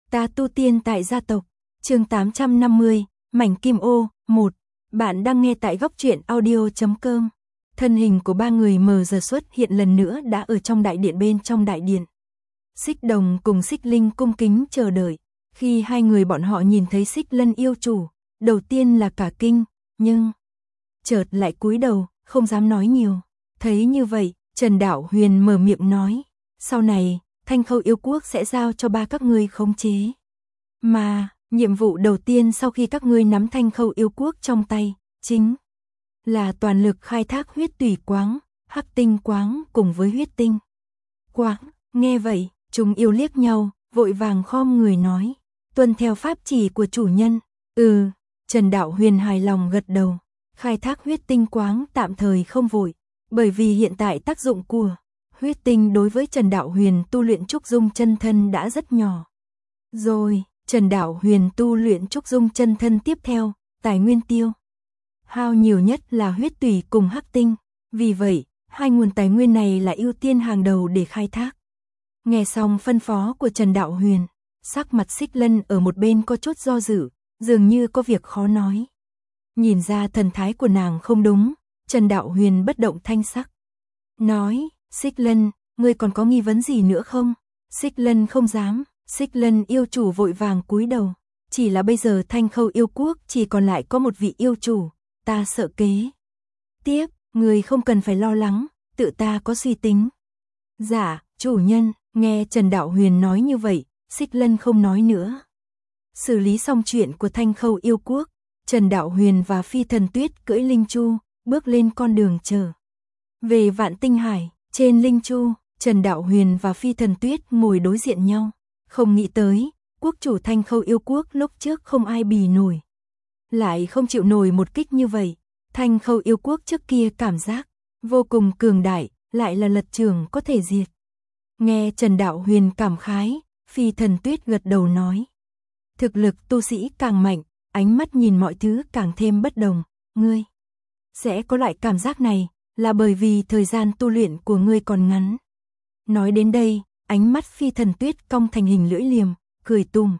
Ta tu tiên tại gia tộc, chương 850, mảnh kim ô, 1. Bạn đang nghe tại góc truyện audio.com. Thân hình của ba người mờ giờ xuất hiện lần nữa đã ở trong đại điện bên trong đại điện. Xích Đồng cùng Xích Linh cung kính chờ đợi. Khi hai người bọn họ nhìn thấy Xích Lân yêu chủ, đầu tiên là cả kinh, nhưng chợt lại cúi đầu, không dám nói nhiều. Thấy như vậy, Trần Đạo Huyền mở miệng nói, sau này, Thanh Khâu yêu quốc sẽ giao cho ba các ngươi khống chế. Mà, nhiệm vụ đầu tiên sau khi các ngươi nắm Thanh Khâu yêu quốc trong tay, chính là toàn lực khai thác huyết tủy quáng, hắc tinh quáng cùng với huyết tinh quáng. Nghe vậy, chúng yêu liếc nhau, vội vàng khom người nói, tuân theo pháp chỉ của chủ nhân. Trần Đạo Huyền hài lòng gật đầu. Khai thác huyết tinh quáng tạm thời không vội, bởi vì hiện tại tác dụng của huyết tinh đối với Trần Đạo Huyền tu luyện trúc dung chân thân đã rất nhỏ. Rồi, Trần Đạo Huyền tu luyện trúc dung chân thân tiếp theo, tài nguyên tiêu hao nhiều nhất là huyết tủy cùng hắc tinh, vì vậy, hai nguồn tài nguyên này là ưu tiên hàng đầu để khai thác. Nghe xong phân phó của Trần Đạo Huyền, sắc mặt Xích Lân ở một bên có chút do dự, dường như có việc khó nói. Nhìn ra thần thái của nàng không đúng, Trần Đạo Huyền bất động thanh sắc. Nói, Xích Lân, ngươi còn có nghi vấn gì nữa không? Xích Lân không dám, Xích Lân yêu chủ vội vàng cúi đầu. Chỉ là bây giờ Thanh Khâu yêu quốc chỉ còn lại có một vị yêu chủ, ta sợ kế tiếp, ngươi không cần phải lo lắng, tự ta có suy tính. Dạ, chủ nhân, nghe Trần Đạo Huyền nói như vậy, Xích Lân không nói nữa. Xử lý xong chuyện của Thanh Khâu yêu quốc, Trần Đạo Huyền và Phi Thần Tuyết cưỡi Linh Chu, bước lên con đường trở về Vạn Tinh Hải. Trên Linh Chu, Trần Đạo Huyền và Phi Thần Tuyết ngồi đối diện nhau. Không nghĩ tới, quốc chủ Thanh Khâu yêu quốc lúc trước không ai bì nổi, lại không chịu nổi một kích như vậy. Thanh Khâu yêu quốc trước kia cảm giác vô cùng cường đại, lại là lật trường có thể diệt. Nghe Trần Đạo Huyền cảm khái, Phi Thần Tuyết gật đầu nói, thực lực tu sĩ càng mạnh, ánh mắt nhìn mọi thứ càng thêm bất đồng. Ngươi sẽ có loại cảm giác này là bởi vì thời gian tu luyện của ngươi còn ngắn. Nói đến đây, ánh mắt Phi Thần Tuyết cong thành hình lưỡi liềm, cười tủm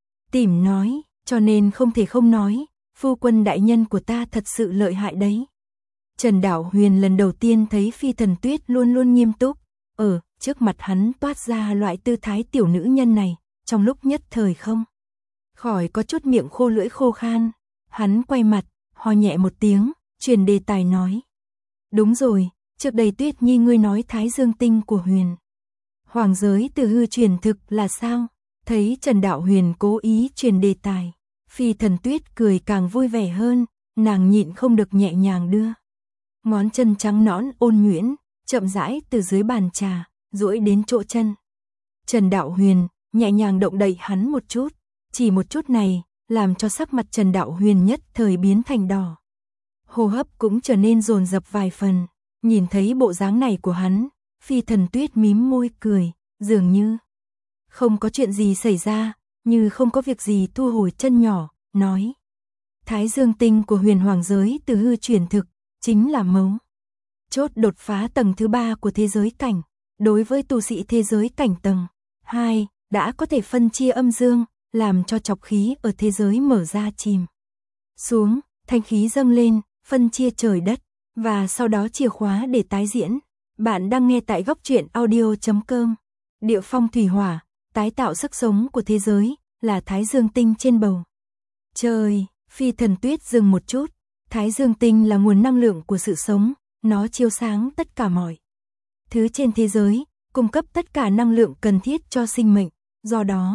tỉm nói, cho nên không thể không nói, phu quân đại nhân của ta thật sự lợi hại đấy. Trần Đạo Huyền lần đầu tiên thấy Phi Thần Tuyết luôn luôn nghiêm túc, ở trước mặt hắn toát ra loại tư thái tiểu nữ nhân này, trong lúc nhất thời không khỏi có chút miệng khô lưỡi khô khan. Hắn quay mặt, ho nhẹ một tiếng, chuyển đề tài nói, đúng rồi, trước đây Tuyết Nhi ngươi nói Thái Dương tinh của Huyền Hoàng giới từ hư truyền thực là sao? Thấy Trần Đạo Huyền cố ý truyền đề tài, Phi Thần Tuyết cười càng vui vẻ hơn, nàng nhịn không được nhẹ nhàng đưa ngón chân trắng nõn ôn nhuyễn, chậm rãi từ dưới bàn trà, duỗi đến chỗ chân. Trần Đạo Huyền nhẹ nhàng động đậy hắn một chút, chỉ một chút này, làm cho sắc mặt Trần Đạo Huyền nhất thời biến thành đỏ. Hô hấp cũng trở nên dồn dập vài phần, nhìn thấy bộ dáng này của hắn, Phi Thần Tuyết mím môi cười, dường như không có chuyện gì xảy ra, như không có việc gì thu hồi chân nhỏ, nói, Thái Dương tinh của Huyền Hoàng giới từ hư chuyển thực, chính là mấu chốt đột phá tầng thứ 3 của thế giới cảnh. Đối với tu sĩ thế giới cảnh tầng 2, đã có thể phân chia âm dương, làm cho trọc khí ở thế giới mở ra chìm xuống, thanh khí dâng lên, phân chia trời đất, và sau đó chìa khóa để tái diễn. Bạn đang nghe tại góc truyện audio.com. Địa phong thủy hỏa, tái tạo sức sống của thế giới, là Thái Dương tinh trên bầu trời. Phi Thần Tuyết dừng một chút, Thái Dương tinh là nguồn năng lượng của sự sống, nó chiếu sáng tất cả mọi thứ trên thế giới, cung cấp tất cả năng lượng cần thiết cho sinh mệnh, do đó,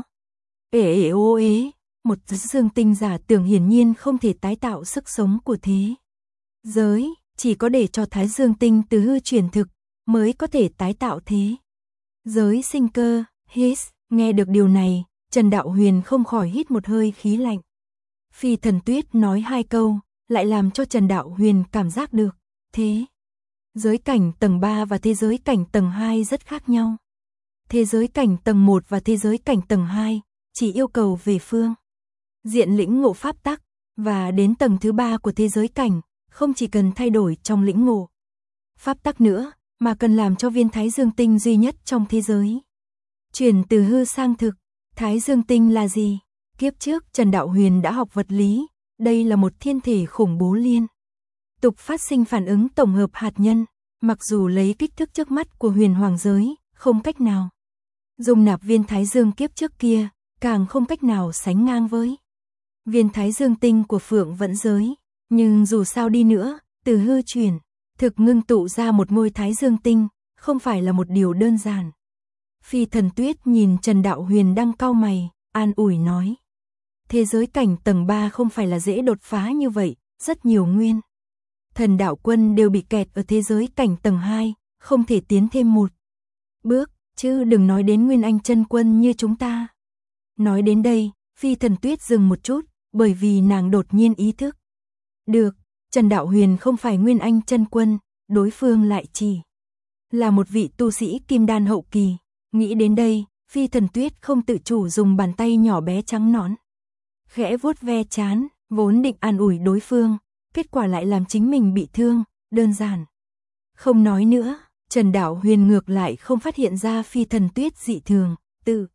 một dương tinh giả tưởng hiển nhiên không thể tái tạo sức sống của thế giới, chỉ có để cho Thái Dương tinh từ hư chuyển thực, mới có thể tái tạo thế giới sinh cơ. Nghe được điều này, Trần Đạo Huyền không khỏi hít một hơi khí lạnh. Phi Thần Tuyết nói hai câu, lại làm cho Trần Đạo Huyền cảm giác được, thế giới cảnh tầng 3 và thế giới cảnh tầng 2 rất khác nhau. Thế giới cảnh tầng 1 và thế giới cảnh tầng 2 chỉ yêu cầu về phương diện lĩnh ngộ pháp tắc, và đến tầng thứ 3 của thế giới cảnh, không chỉ cần thay đổi trong lĩnh ngộ pháp tắc nữa, mà cần làm cho viên Thái Dương tinh duy nhất trong thế giới chuyển từ hư sang thực. Thái Dương tinh là gì? Kiếp trước Trần Đạo Huyền đã học vật lý, đây là một thiên thể khủng bố liên tục phát sinh phản ứng tổng hợp hạt nhân, mặc dù lấy kích thước trước mắt của huyền hoàng giới, không cách nào dung nạp viên Thái Dương kiếp trước kia, càng không cách nào sánh ngang với viên Thái Dương tinh của Phượng Vận giới, nhưng dù sao đi nữa, từ hư chuyển, thực ngưng tụ ra một ngôi Thái Dương tinh, không phải là một điều đơn giản. Phi Thần Tuyết nhìn Trần Đạo Huyền đang cau mày, an ủi nói. Thế giới cảnh tầng 3 không phải là dễ đột phá như vậy, rất nhiều nguyên thần đạo quân đều bị kẹt ở thế giới cảnh tầng 2, không thể tiến thêm một bước, chứ đừng nói đến Nguyên Anh chân quân như chúng ta. Nói đến đây, Phi Thần Tuyết dừng một chút, bởi vì nàng đột nhiên ý thức. Được, Trần Đạo Huyền không phải Nguyên Anh chân quân, đối phương lại chỉ là một vị tu sĩ kim đan hậu kỳ. Nghĩ đến đây, Phi Thần Tuyết không tự chủ dùng bàn tay nhỏ bé trắng nõn khẽ vuốt ve trán, vốn định an ủi đối phương, kết quả lại làm chính mình bị thương, đơn giản. Không nói nữa, Trần Đạo Huyền ngược lại không phát hiện ra Phi Thần Tuyết dị thường, tự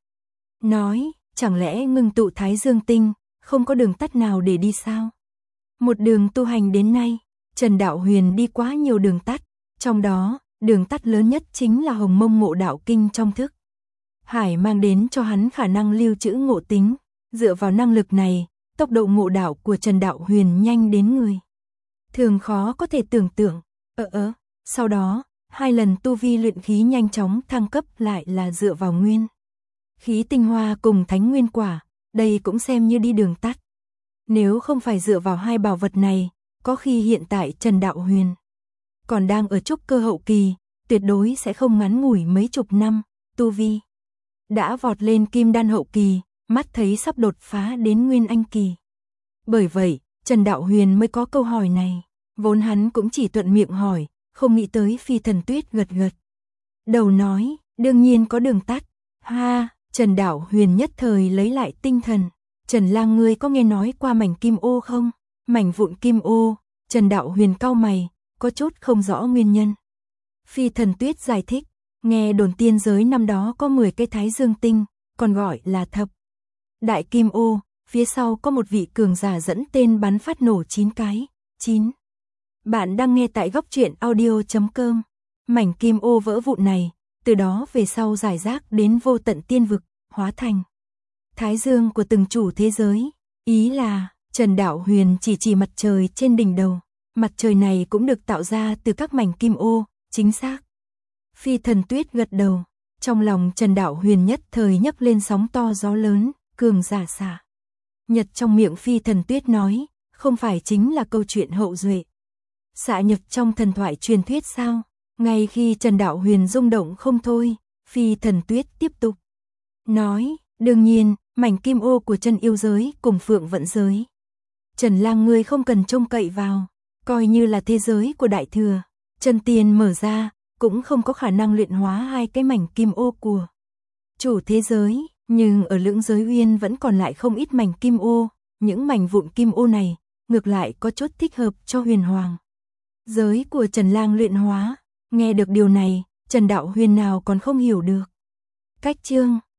nói, chẳng lẽ ngưng tụ Thái Dương tinh, không có đường tắt nào để đi sao? Một đường tu hành đến nay, Trần Đạo Huyền đi quá nhiều đường tắt, trong đó, đường tắt lớn nhất chính là Hồng Mông Ngộ Đạo Kinh trong thức hải mang đến cho hắn khả năng lưu trữ ngộ tính. Dựa vào năng lực này, tốc độ ngộ đạo của Trần Đạo Huyền nhanh đến người thường khó có thể tưởng tượng. Sau đó, 2 lần tu vi luyện khí nhanh chóng thăng cấp lại là dựa vào nguyên khí tinh hoa cùng thánh nguyên quả, đây cũng xem như đi đường tắt. Nếu không phải dựa vào 2 bảo vật này, có khi hiện tại Trần Đạo Huyền còn đang ở trúc cơ hậu kỳ, tuyệt đối sẽ không ngắn ngủi mấy chục năm, tu vi đã vọt lên kim đan hậu kỳ, mắt thấy sắp đột phá đến Nguyên Anh kỳ. Bởi vậy, Trần Đạo Huyền mới có câu hỏi này, vốn hắn cũng chỉ thuận miệng hỏi, không nghĩ tới Phi Thần Tuyết gật gật đầu nói, đương nhiên có đường tắt. Ha, Trần Đạo Huyền nhất thời lấy lại tinh thần. Trần Lang, ngươi có nghe nói qua mảnh kim ô không? Mảnh vụn kim ô. Trần Đạo Huyền cau mày, có chút không rõ nguyên nhân. Phi Thần Tuyết giải thích, nghe đồn tiên giới năm đó có 10 cây Thái Dương tinh, còn gọi là thập đại kim ô, phía sau có một vị cường giả dẫn tên bắn phát nổ 9 cái. 9. Bạn đang nghe tại góc truyện audio.com. Mảnh kim ô vỡ vụn này, từ đó về sau giải rác đến vô tận tiên vực, hóa thành Thái Dương của từng chủ thế giới. Ý là, Trần Đạo Huyền chỉ mặt trời trên đỉnh đầu. Mặt trời này cũng được tạo ra từ các mảnh kim ô, chính xác. Phi Thần Tuyết gật đầu, trong lòng Trần Đạo Huyền nhất thời nhấc lên sóng to gió lớn, cường giả xạ nhật trong miệng Phi Thần Tuyết nói, không phải chính là câu chuyện hậu duệ xạ nhật trong thần thoại truyền thuyết sao? Ngay khi Trần Đạo Huyền rung động không thôi, Phi Thần Tuyết tiếp tục nói, đương nhiên, mảnh kim ô của chân yêu giới cùng Phượng Vận giới. Trần Lang, ngươi không cần trông cậy vào, coi như là thế giới của Đại Thừa, chân tiên mở ra, cũng không có khả năng luyện hóa 2 cái mảnh kim ô của chủ thế giới, nhưng ở Lưỡng Giới Uyên vẫn còn lại không ít mảnh kim ô, những mảnh vụn kim ô này, ngược lại có chút thích hợp cho huyền hoàng giới của Trần Lang luyện hóa. Nghe được điều này, Trần Đạo Huyền nào còn không hiểu được. Cách chương